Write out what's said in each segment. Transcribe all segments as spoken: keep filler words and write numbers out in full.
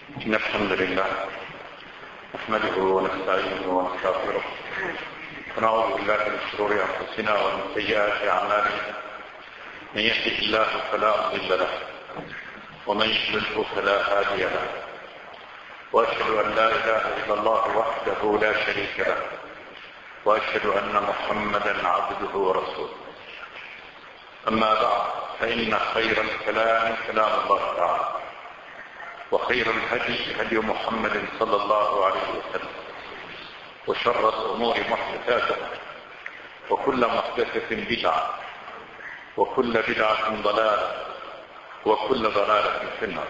إن الحمد لله نحمده ونستعينه ونستغفره ونعوذ بالله من شرور أنفسنا ومن سيئات أعمالنا. من يهده الله فلا مضل له ومن يضلل فلا هادي له، وأشهد أن لا إله إلا الله وحده لا شريك له، وأشهد أن محمدا عبده ورسوله. أما بعد، فإن خير الكلام كلام الله تعالى، وخير الهدي هدي محمد صلى الله عليه وسلم، وشر الأمور محدثاتها، وكل محدثة بدعة، وكل بدعة ضلالة، وكل ضلالة في النار.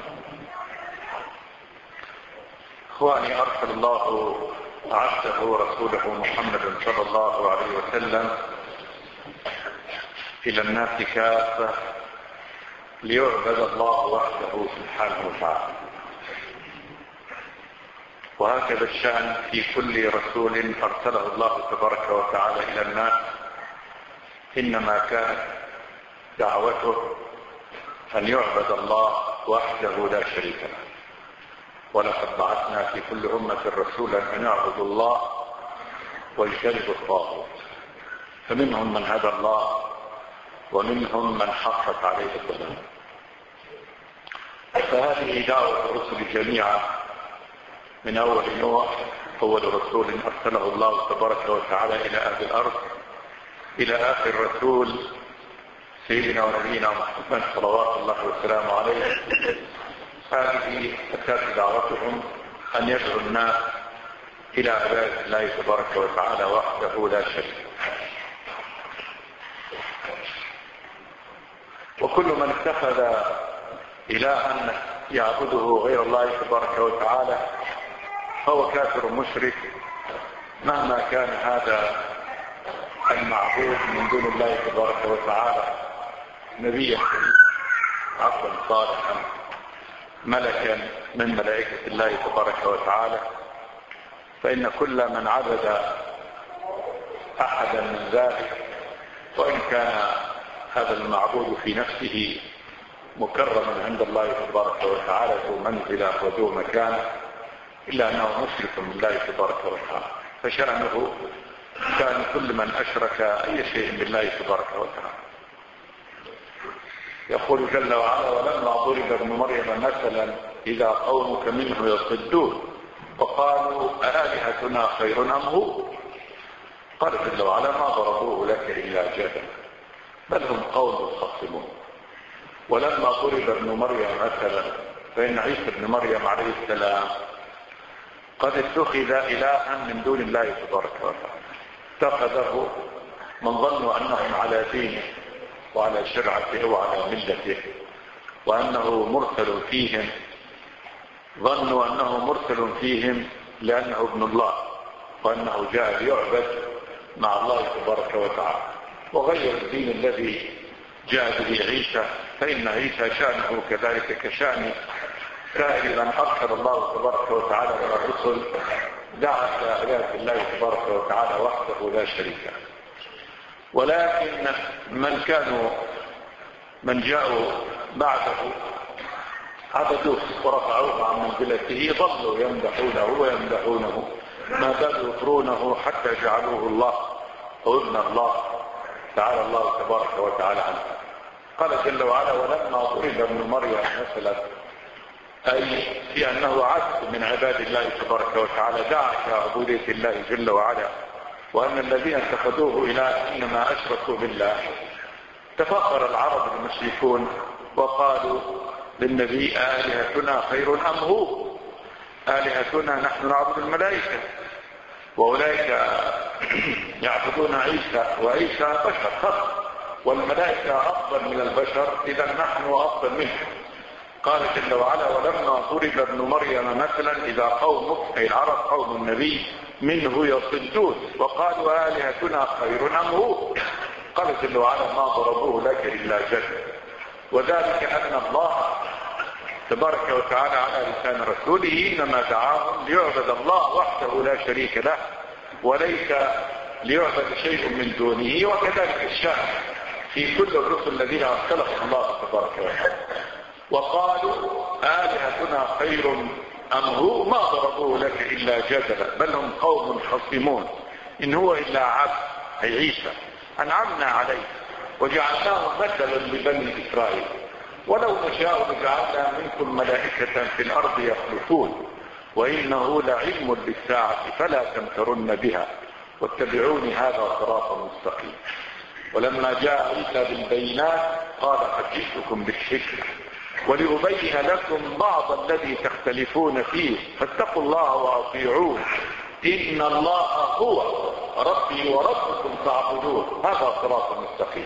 إخواني، أرسل الله عبده ورسوله محمد صلى الله عليه وسلم إلى الناس كافة ليعبد الله وحده سبحانه وتعالى، وهكذا الشأن في كل رسول أرسله الله تبارك وتعالى إلى الناس، إنما كانت دعوته أن يعبد الله وحده لا شريك له. ولقد بعثنا في كل أمة رسولا أن يعبدوا الله واجتنبوا الطاغوت، فمنهم من هدى الله ومنهم من حقت عليه الضلال. فهذه دعوة الرسل جميعا من أول نوح أول رسول أرسله الله تبارك وتعالى إلى أهل الأرض إلى آخر رسول سيدنا ونبينا محمد صلوات الله وسلامه عليه. هذه أساس دعوتهم أن يدعو الناس إلى عبادة الله تبارك وتعالى وحده لا شريك له. وكل من اتخذ إلها يعبده غير الله تبارك وتعالى فهو كافر مشرك، مهما كان هذا المعبود من دون الله تبارك وتعالى نبيا عبدا صالحا ملكا من ملائكة الله تبارك وتعالى. فإن كل من عبد أحدا من ذلك، وإن كان هذا المعبود في نفسه مكرما عند الله تبارك وتعالى ذو منزلة وذو مكانة، إلا أنه مشرك بالله تبارك وتعالى، فشأنه كان كل من أشرك أي شيء بالله تبارك وتعالى. يقول جل وعلا: ولما ضرب ابن مريم مثلا إذا قومك منه يصدون وقالوا أآلهتنا خير أم هو؟ قال جل وعلا: ما ضربوه لك إلا جدلا بل هم قوم يخصمون. ولما ضرب ابن مريم مثلا، فإن عيسى ابن مريم عليه السلام قد اتخذ إلها من دون الله تبارك وتعالى، اتخذه من ظنوا أنهم على دينه وعلى شرعته وعلى ملته، وأنه مرسل فيهم، ظنوا أنه مرسل فيهم لأنه ابن الله، وأنه جاء ليعبد مع الله تبارك وتعالى، وغير الدين الذي جاء به عيسى. فإن عيسى شأنه كذلك كشأن سائر من أرسل الله تبارك وتعالى من الرسل، دعا إلى عبادة الله تبارك وتعالى وحده لا شريك له. ولكن من كانوا من جاءوا بعده عبدوه ورفعوه عن منزلته، ظلوا يمدحونه ويمدحونه، ما زالوا يطرونه حتى جعلوه الله أو ابن الله تعالى الله تبارك وتعالى عنه. قال جل وعلا: ولما ضرب ابن مريم مثلا، أي في أنه عبد من عباد الله تبارك وتعالى، دعا إلى عبودية الله جل وعلا، وأن الذين اتخذوه إله إنما أشركوا بالله. تفخر العرب المشركون وقالوا للنبي: آلهتنا خير أم هو؟ آلهتنا نحن نعبد الملائكة، وأولئك يعبدون عيسى، وعيسى بشر خلق، والملائكة أفضل من البشر، إذا نحن أفضل منهم. قال جل وعلا: ولما ضرب ابن مريم مثلا إذا قومك، أي العرب قوم النبي، منه يصدون وقالوا آلهتنا خير أم هو؟ قال جل وعلا: ما ضربوه لك إلا جدلا. وذلك أن الله تبارك وتعالى على لسان رسوله إنما دعاهم ليعبد الله وحده لا شريك له، وليس ليعبد شيء من دونه. وكذلك الشأن في كل الرسل الذين أرسلهم الله تبارك وتعالى. وقالوا آلهتنا خير أم هو ما ضربوه لك إلا جدلا بل هم قوم خصمون إن هو إلا عبد أي عيسى أنعمنا عليه وجعلناه مثلا لبني إسرائيل ولو نشاء لجعلنا منكم ملائكة في الأرض يخلفون وإنه لعلم للساعة فلا تمترن بها واتبعوني هذا صراط مستقيم. ولما جاء عيسى بالبينات قال قد جئتكم بالحكمة ولأبين لكم بعض الذي تختلفون فيه فاتقوا الله وأطيعون إن الله هو ربي وربكم فاعبدوه هذا صراط مستقيم.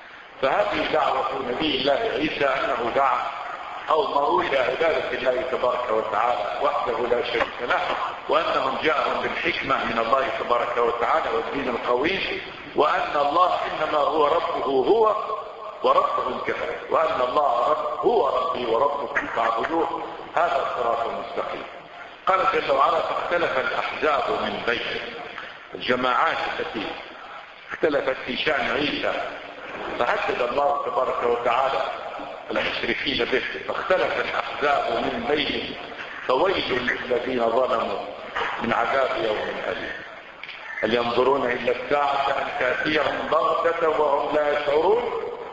فهذه دعوة نبي الله عيسى أنه دعا قومه إلى عبادة الله تبارك وتعالى وحده لا شريك له وأنهم جاءهم بالحكمة من الله تبارك وتعالى والدين القويم وأن الله إنما هو ربه هو وربهم كذلك وأن الله رب هو ربي وربكم فاعبدوه هذا الصراط المستقيم. قال جل وعلا فاختلف الأحزاب من بينهم الجماعات التي اختلفت في شأن عيسى فهدد الله تبارك وتعالى المشركين به فاختلف الأحزاب من بينهم فويل للذين ظلموا من عذاب يوم أليم. هل ينظرون إلا الساعة أن تأتيهم بغتة وهم لا يشعرون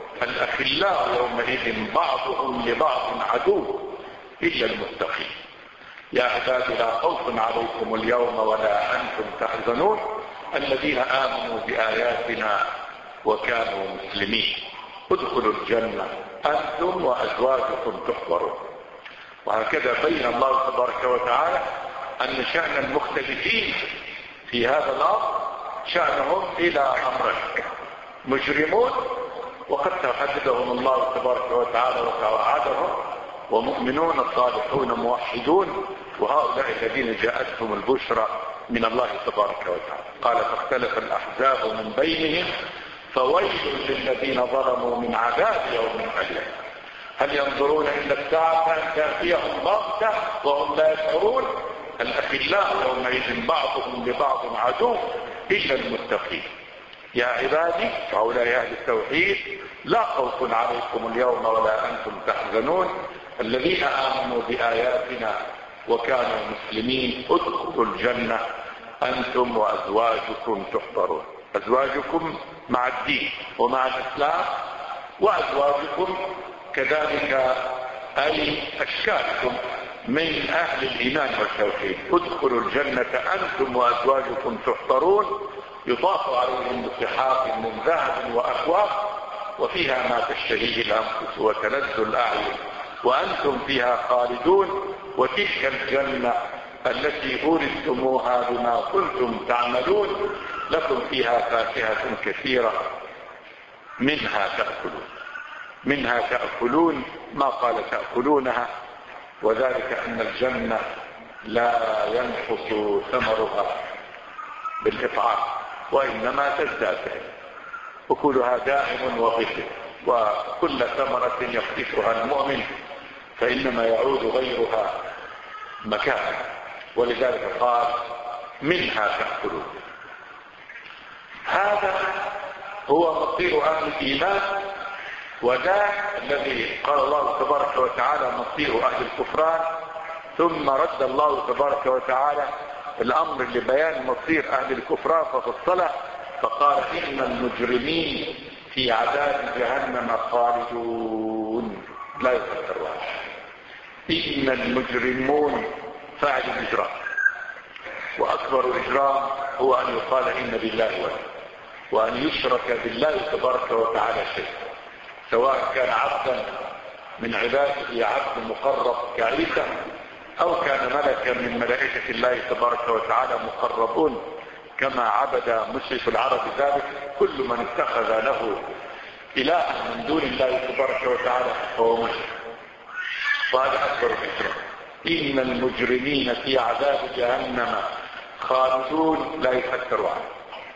الأخلاء يومئذ بعضهم لبعض عدو إلا المتقين. يا عبادي لا خوف عليكم اليوم ولا أنتم تحزنون الذين آمنوا بآياتنا وكانوا مسلمين ادخلوا الجنة أنتم وأزواجكم تحبرون. وهكذا بين الله تبارك وتعالى أن شأن المختلفين في هذا الأمر شأنهم إلى أمرين مجرمون وقد تحددهم الله تبارك وتعالى وتوعدهم ومؤمنون صالحون موحدون وهؤلاء الذين جاءتهم البشرى من الله تبارك وتعالى. قال فاختلف الأحزاب من بينهم فويل للذين ظلموا من عذاب يوم أليم. هل ينظرون إلا الساعة أن تأتيهم بغتة وهم لا يشعرون الأخلاء يومئذ بعضهم لبعض عدو إلا المتقين. يا عبادي هؤلاء أهل التوحيد لا خوف عليكم اليوم ولا أنتم تحزنون الذين آمنوا بآياتنا وكانوا مسلمين ادخلوا الجنة أنتم وأزواجكم تحبرون. أزواجكم مع الدين ومع الإسلام وأزواجكم كذلك أي أشكالكم من أهل الإيمان والتوحيد ادخلوا الجنة أنتم وأزواجكم تحبرون يطاف عليهم بصحاف من ذهب وأكواب وفيها ما تشتهيه الأنفس وتلذ الأعين وأنتم فيها خالدون وتلك الجنة التي أورثتموها بما كنتم تعملون لكم فيها فاكهة كثيرة منها تأكلون منها تأكلون ما قال تأكلونها وذلك أن الجنة لا ينقص ثمرها بالإطعام وإنما تزداد أكلها دائم وغفر وكل ثمرة يقطفها المؤمن فإنما يعود غيرها مكانه ولذلك قال منها تأكلون. هذا هو مصير أهل الإيمان وذاك الذي قال الله تبارك وتعالى مصير أهل الكفران ثم رد الله تبارك وتعالى الأمر لبيان مصير أهل الكفران ففصله فقال إن المجرمين في عذاب جهنم خالدون لا يذكرون. إن المجرمون فاعل الإجرام وأكبر الإجرام هو أن يقال إن بالله ولد وأن يشرك بالله تبارك وتعالى شيء سواء كان عبدا من عباده عبد مقرب كعيسى أو كان ملكا من ملائكة الله تبارك وتعالى مقربون كما عبد مشرك العرب ذلك. كل من اتخذ له إلها من دون الله تبارك وتعالى فهو مشرك وهذا أكبر الإجرام. إن المجرمين في عذاب جهنم خالدون لا يفكروا عنه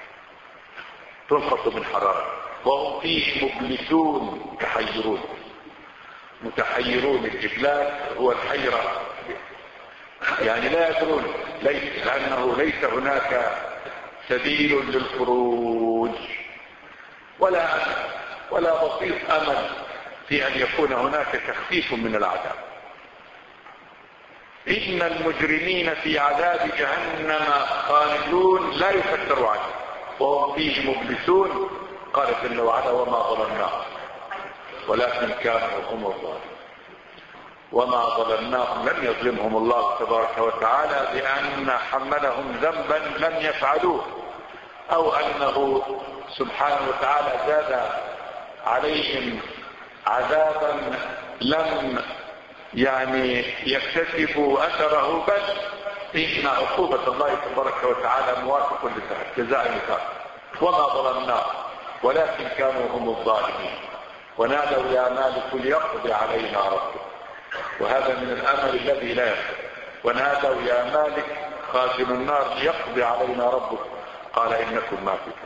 تنقص من حرارة وهم فيه مبلسون متحيرون. متحيرون الإبلاس هو الحيرة يعني لا يدرون ليس لأنه ليس هناك سبيل للخروج ولا ولا بسيط أمل في أن يكون هناك تخفيف من العذاب. إن المجرمين في عذاب جهنم خالدون لا يفتر عنه وهم فيه مبلسون. قال جل وعلا وما ظلمناهم ولكن كانوا هم الظالمين. وما ظلمناهم لم يظلمهم الله تبارك وتعالى بأن حملهم ذنبا لم يفعلوه أو أنه سبحانه وتعالى زاد عليهم عذابا لم يعني يكتسبوا أثره، بل إن عقوبة الله تبارك وتعالى موافق لجزاء الكافر. وما ظلمناهم ولكن كانوا هم الظالمين. ونادوا يا مالك ليقضي علينا ربك، وهذا من الأمل الذي لا يخفى. ونادوا يا مالك خازن النار ليقضي علينا ربك قال إنكم ماكثون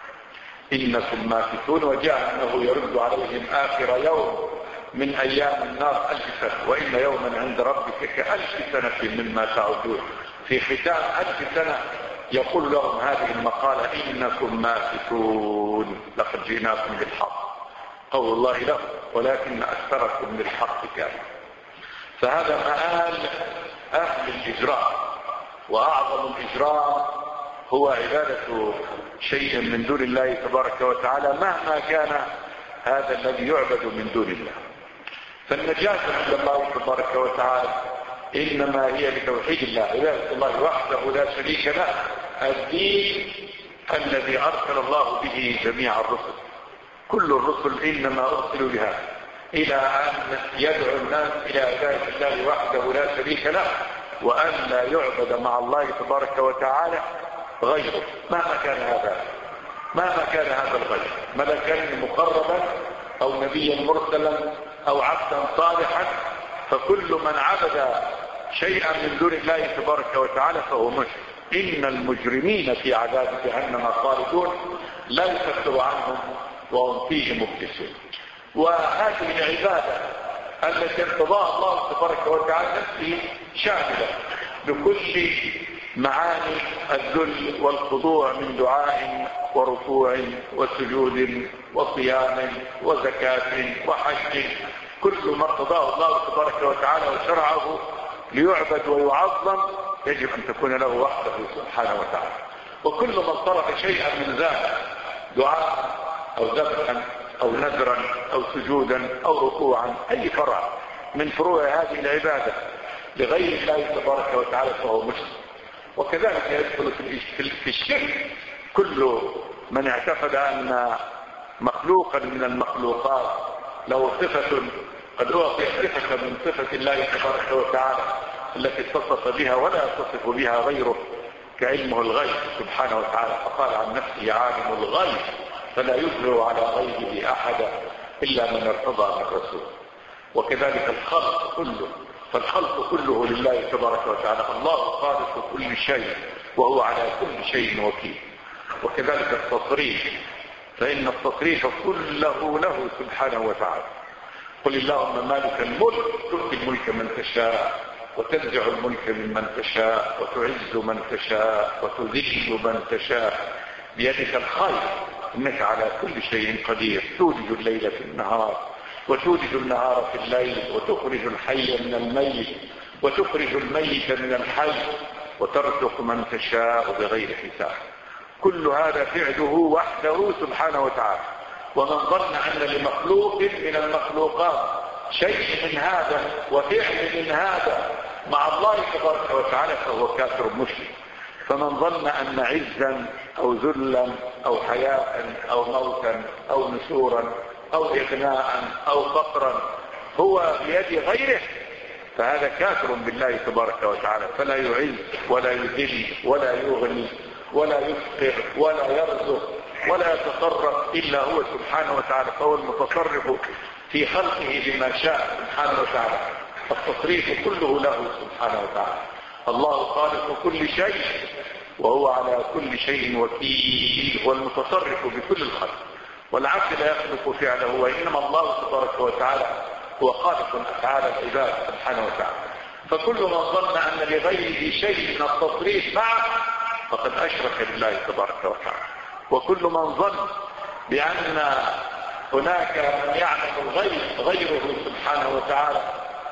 إنكم ماكثون. وجاء أنه يرد عليهم آخر يوم من أيام النار ألف سنة، وإن يوما عند ربك كألف سنة مما تعدون. في ختام ألف سنة يقول لهم هذه المقالة إنكم ماكثون لقد جئناكم بالحق. قول الله له ولكن أكثركم للحق كافرون. فهذا مآل أهل الإجرام، وأعظم الإجرام هو عبادة شيء من دون الله تبارك وتعالى مهما كان هذا الذي يعبد من دون الله. فالنجاة عند الله تبارك وتعالى إنما هي بتوحيد الله، عبادة الله وحده لا شريك له، الدين الذي أرسل الله به جميع الرسل. كل الرسل إنما أرسلوا بها إلى أن يدعو الناس إلى عبادة الله وحده لا شريك له، وأن لا يعبد مع الله تبارك وتعالى غيره مهما كان هذا مهما كان هذا الغير، ملكا مقربا أو نبيا مرسلا أو عبدا صالحا. فكل من عبد شيئا من دون الله تبارك وتعالى فهو مشرك. إن المجرمين في عذاب جهنم خالدون لا يفتر عنهم وهم فيه مبلسون. وهذه العبادة التي ارتضاها الله تبارك وتعالى نفسه شاملة بكل معاني الذل والخضوع من دعاء وركوع وسجود وصيام وزكاة وحج. كل ما ارتضاه الله تبارك وتعالى وشرعه ليعبد ويعظم يجب أن تكون له وحده سبحانه وتعالى. وكل من طلب شيئا من ذلك دعاء أو ذبحا أو نذرا أو سجودا أو ركوعا أي فرع من فروع هذه العبادة لغير الله تبارك وتعالى فهو مشرك. وكذلك يدخل في الشرك كل من اعتقد أن مخلوقا من المخلوقات له صفة قد أعطي صفة من صفة الله تبارك وتعالى التي اتصف بها ولا يتصف بها غيره كعلمه الغيب سبحانه وتعالى، فقال عن نفسه عالم الغيب فلا يظهر على غيبه أحدا إلا من ارتضى من رسول. وكذلك الخلق كله، فالخلق كله لله تبارك وتعالى، الله خالق كل شيء وهو على كل شيء وكيل. وكذلك التصريف، فإن التصريف كله له سبحانه وتعالى. قل اللهم مالك الملك تؤتي الملك من تشاء وتنزع الملك ممن تشاء وتعز من تشاء وتذل من تشاء بيدك الخير إنك على كل شيء قدير. تولج الليل في النهار وتولج النهار في الليل وتخرج الحي من الميت وتخرج الميت من الحي وترزق من تشاء بغير حساب. كل هذا فعله وحده سبحانه وتعالى. ومن ظن أن لمخلوق من المخلوقات شيء من هذا وفعل من هذا مع الله تبارك وتعالى فهو كافر مشرك. فمن ظن أن عزا أو ذلا أو حياء أو موتا أو نشورا أو إغناء أو فقرا هو بيد غيره فهذا كافر بالله تبارك وتعالى. فلا يعز ولا يذل ولا يغني ولا يفقر ولا يرزق ولا يتصرف إلا هو سبحانه وتعالى، فهو المتصرف في خلقه بما شاء سبحانه وتعالى. التصريف كله له سبحانه وتعالى. الله خالق كل شيء وهو على كل شيء وكيل، والمتصرف بكل الخلق، والعبد لا يخلق فعله، وإنما الله تبارك وتعالى هو خالق أفعال العباد سبحانه وتعالى. فكل من ظن أن لغيره شيء من التصريف معه فقد أشرك بالله تبارك وتعالى. وكل من ظن بأن هناك من يعلم الغيب غيره سبحانه وتعالى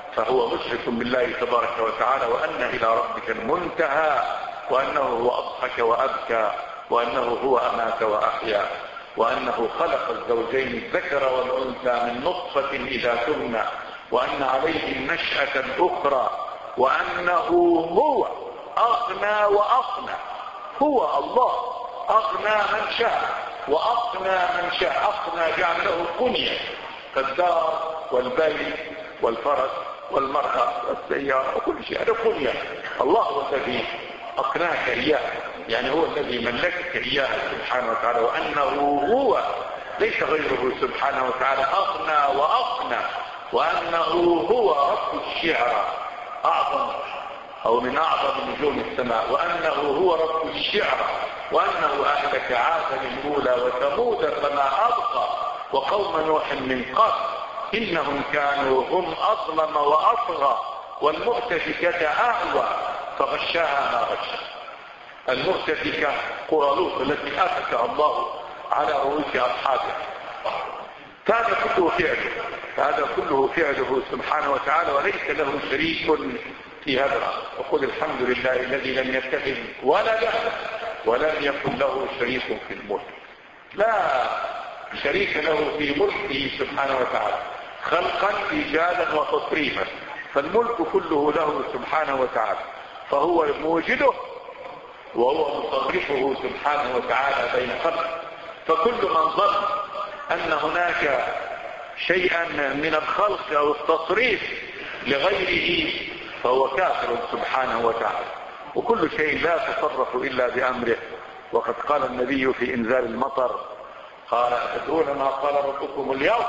فهو مشرك بالله تبارك وتعالى، وأن إلى ربك المنتهى، وأنه هو أضحك وأبكى، وأنه هو أمات وأحيا، وأنه خلق الزوجين الذكر والأنثى من نطفة إذا تمنى، وأن عليه النشأة الأخرى، وأنه هو أغنى وأقنى. هو الله أغنى من شاء وأقنى من شاء. أقنى جعل له كنية كالدار والبيت والفرس والمرأة والسيارة وكل شيء، هذا كنية. الله هو الذي أقناك إياه، يعني هو الذي ملكك إياه سبحانه وتعالى، وأنه هو ليس غيره سبحانه وتعالى أغنى وأقنى، وأنه هو رب الشعرى أعظم أو من أعظم نجوم السماء، وأنه هو رب الشعرى، وأنه أهلك عادا الأولى وثمود فما أبقى وقوم نوح من قبل إنهم كانوا هم أظلم وأطغى والمؤتفكة أهوى فغشاها ما غشا. المؤتفكة قرى لوط التي أتت الله على رؤوس أصحابها. هذا كله فعله هذا كله فعله سبحانه وتعالى، وليس له شريك في هذا الأمر. وقل الحمد لله الذي لم يتخذ ولدا ولم يكن له شريك في الملك. لا شريك له في ملكه سبحانه وتعالى، خلقا ايجادا وتصريفا، فالملك كله له سبحانه وتعالى، فهو موجده وهو مصرفه سبحانه وتعالى بين خلقه. فكل من ظن ان هناك شيئا من الخلق او التصريف لغيره فهو كافر سبحانه وتعالى. وكل شيء لا يتصرف الا بامره. وقد قال النبي في انزال المطر قال تدرون ما قال ربكم اليوم؟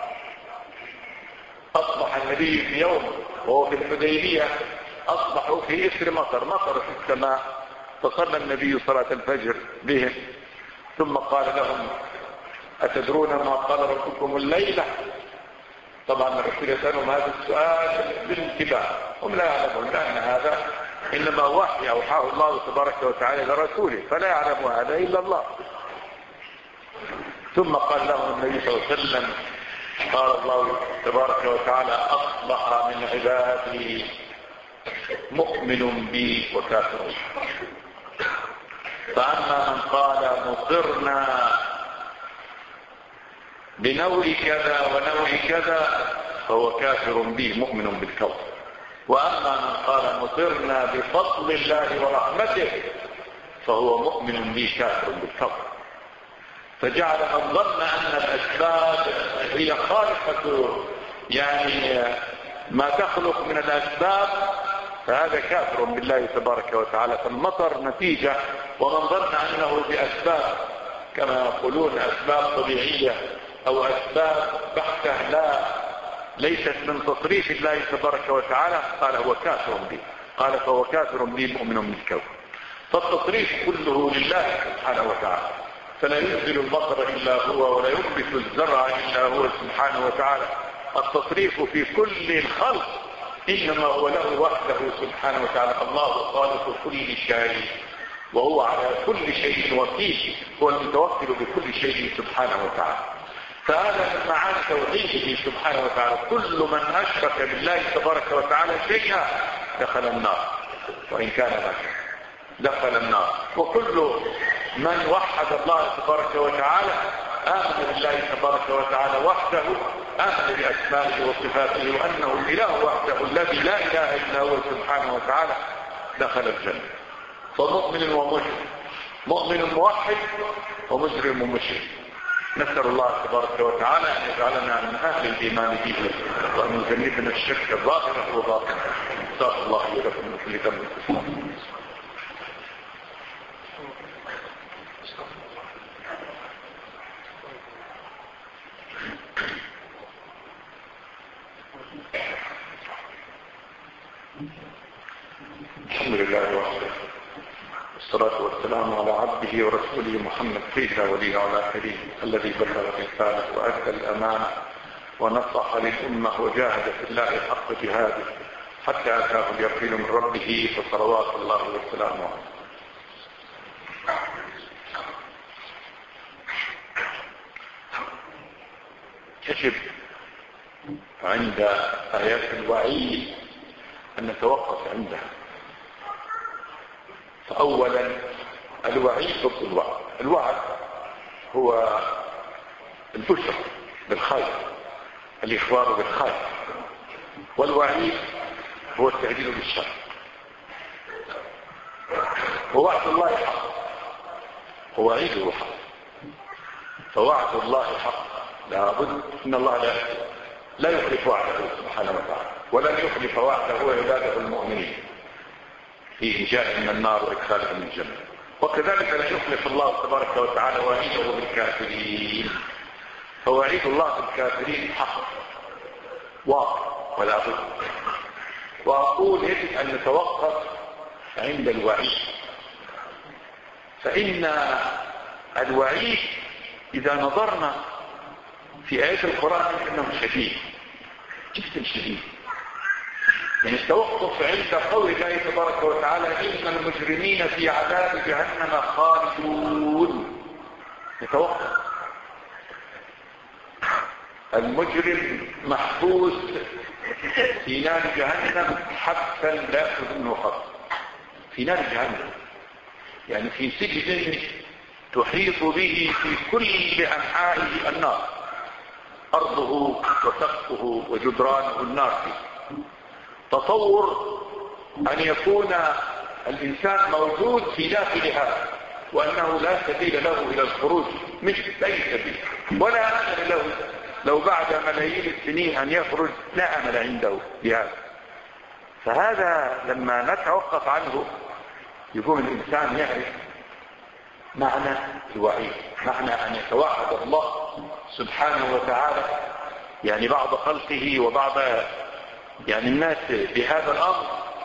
اصبح النبي في يوم وهو في الحديبيه، اصبحوا في اثر مطر مطر في السماء، فصلى النبي صلاه الفجر بهم ثم قال لهم اتدرون ما قال ربكم الليله؟ طبعا الرسول يسالهم هذا السؤال بالانتباه، هم لا يعلمون لان هذا انما وحي اوحاه الله تبارك وتعالى لرسوله، فلا يعلم هذا الا الله. ثم قال لهم النبي صلى الله عليه وسلم قال الله تبارك وتعالى اصبح من عبادي مؤمن بي وكافر. فاما من قال مطرنا بنوع كذا ونوع كذا فهو كافر بي مؤمن بالكون. واما من قال مطرنا بفضل الله ورحمته فهو مؤمن بي كافر بالكون. فجعل من ظن ان الاسباب هي خالقة يعني ما تخلق من الاسباب فهذا كافر بالله تبارك وتعالى. فالمطر نتيجة، ومن ظن انه باسباب كما يقولون اسباب طبيعية او اسباب بحتة لا ليست من تصريف الله تبارك وتعالى قال هو كافر به. قال فهو كافر به مؤمن بالكون. فالتصريف كله لله سبحانه وتعالى، فلا ينزل المطر الا هو ولا ينبت الزرع الا هو سبحانه وتعالى. التصريف في كل الخلق انما هو له وحده سبحانه وتعالى. الله خالق كل شيء وهو على كل شيء وكيل، هو المتوكل بكل شيء سبحانه وتعالى. فهذا من معاني توحيده سبحانه وتعالى. كل من اشرك بالله تبارك وتعالى شيئا دخل النار وان كان مكر دخل النار. وكل من وحد الله تبارك وتعالى آمن بالله تبارك وتعالى وحده، آمن بأسمائه وصفاته وأنه الإله وحده الذي لا إله إلا هو سبحانه وتعالى دخل الجنة. فمؤمن ومشرك، مؤمن موحد ومجرم ومشرك. نسأل الله تبارك وتعالى أن يجعلنا من أهل الإيمان به وأن يجنبنا الشرك الظاهر والباطن. استغفر الله لي ولكم من كل ذنب. الحمد لله وحده والصلاة والسلام على عبده ورسوله محمد سيدنا ولي على آخره الذي بلغ الرسالة وأدى الأمانة ونصح للأمة وجاهد في الله حق جهاده حتى أتاه اليقين من ربه فصلوات الله وسلامه. يجب عند آيات الوعيد أن نتوقف عندها. فأولا الوعيد ضد الوعد. الوعد هو البشر بالخير، الإخبار بالخير، والوعيد هو التهديد بالشر. ووعد الله حق ووعيده حق. فوعد الله حق لابد، إن الله لا لا يخلف وعده سبحانه وتعالى، ولن يخلف وعده عباده المؤمنين في إنجاء من النار وإدخالهم من الجنة. وكذلك لا يخلف الله تبارك وتعالى وعيده بالكافرين. فوعيد الله بالكافرين حق واقع ولا بد. وأقول يجب أن نتوقف عند الوعيد، فإن الوعيد إذا نظرنا في آيات القرآن إنه شديد جدا شديد. يعني التوقف عند قول الله تبارك وتعالى إن المجرمين في عذاب جهنم خالدون. نتوقف. المجرم محبوس في نار جهنم حبسا لا يأخذ منه خط، في نار جهنم، يعني في سجن تحيط به في كل أنحائه النار، أرضه وسقفه وجدرانه النار فيه. تصور أن يكون الإنسان موجود في داخل هذا وأنه لا سبيل له إلى الخروج، مش أي سبيل ولا أمل له لو بعد ملايين السنين أن يخرج، لا أمل عنده بهذا. فهذا لما نتوقف عنه يكون الإنسان يعرف معنى الوعيد، معنى أن يتوعد الله سبحانه وتعالى يعني بعض خلقه وبعض يعني الناس بهذا الأمر.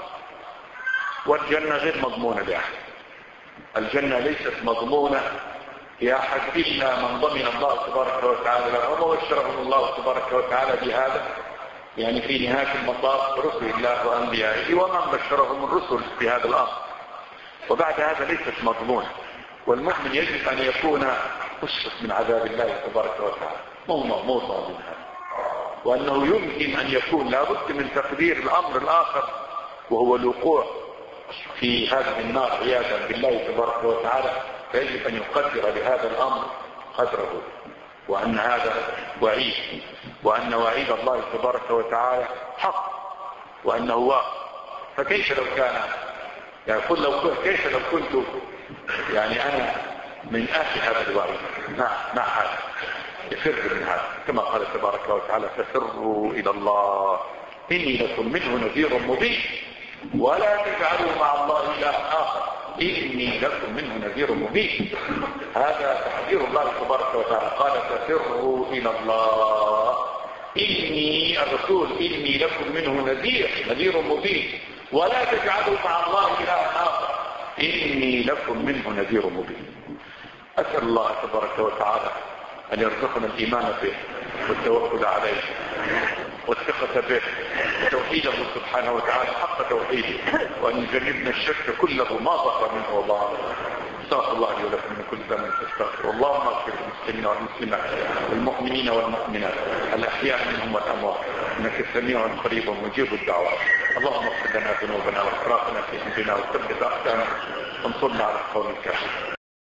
والجنة غير مضمونة لأحد، الجنة ليست مضمونة لأحد إلا من ضمن الله تبارك وتعالى لهم، وبشرهم الله تبارك وتعالى بهذا يعني في نهاية المطاف رسل الله وأنبيائه ومن بشرهم الرسل بهذا الأمر. وبعد هذا ليست مضمونة. والمؤمن يجب أن يكون مشفق من عذاب الله تبارك وتعالى، مو مضمون من هذا، وأنه يمكن أن يكون لابد من تقدير الأمر الآخر وهو الوقوع في هذه النار عياذا بالله تبارك وتعالى. فيجب أن يقدر لهذا الأمر قدره، وأن هذا وعيد، وأن وعيد الله تبارك وتعالى حق، وأنه واقع. فكيف لو كان يعني قل لو كنت كيف لو كنت يعني أنا من أهل هذا الوعيد مع مع هذا يفر من هذا، كما قال تبارك وتعالى ففروا إلى الله إني لكم منه نذير مبين ولا تجعلوا مع الله إلها آخر إني لكم منه نذير مبين. هذا تحذير الله تبارك وتعالى، قال ففروا إلى الله إني الرسول إني لكم منه نذير نذير مبين ولا تجعلوا مع الله إلها آخر إني لكم منه نذير مبين. أسأل الله تبارك وتعالى أن يرزقنا الإيمان به والتوكل عليه والثقة به وتوحيده سبحانه وتعالى حق توحيده، وأن يجنبنا الشرك كله ما ظهر منه وباطن. استغفر الله لي ولكم من كل ذنب فاستغفروا. اللهم اغفر للمسلمين والمسلمات والمؤمنين والمؤمنات الأحياء منهم والأموات إنك سميع قريب مجيب الدعوات. اللهم اغفر لنا ذنوبنا واسرافنا في أمرنا وثبت أقدامنا وانصرنا على القوم الكافرين.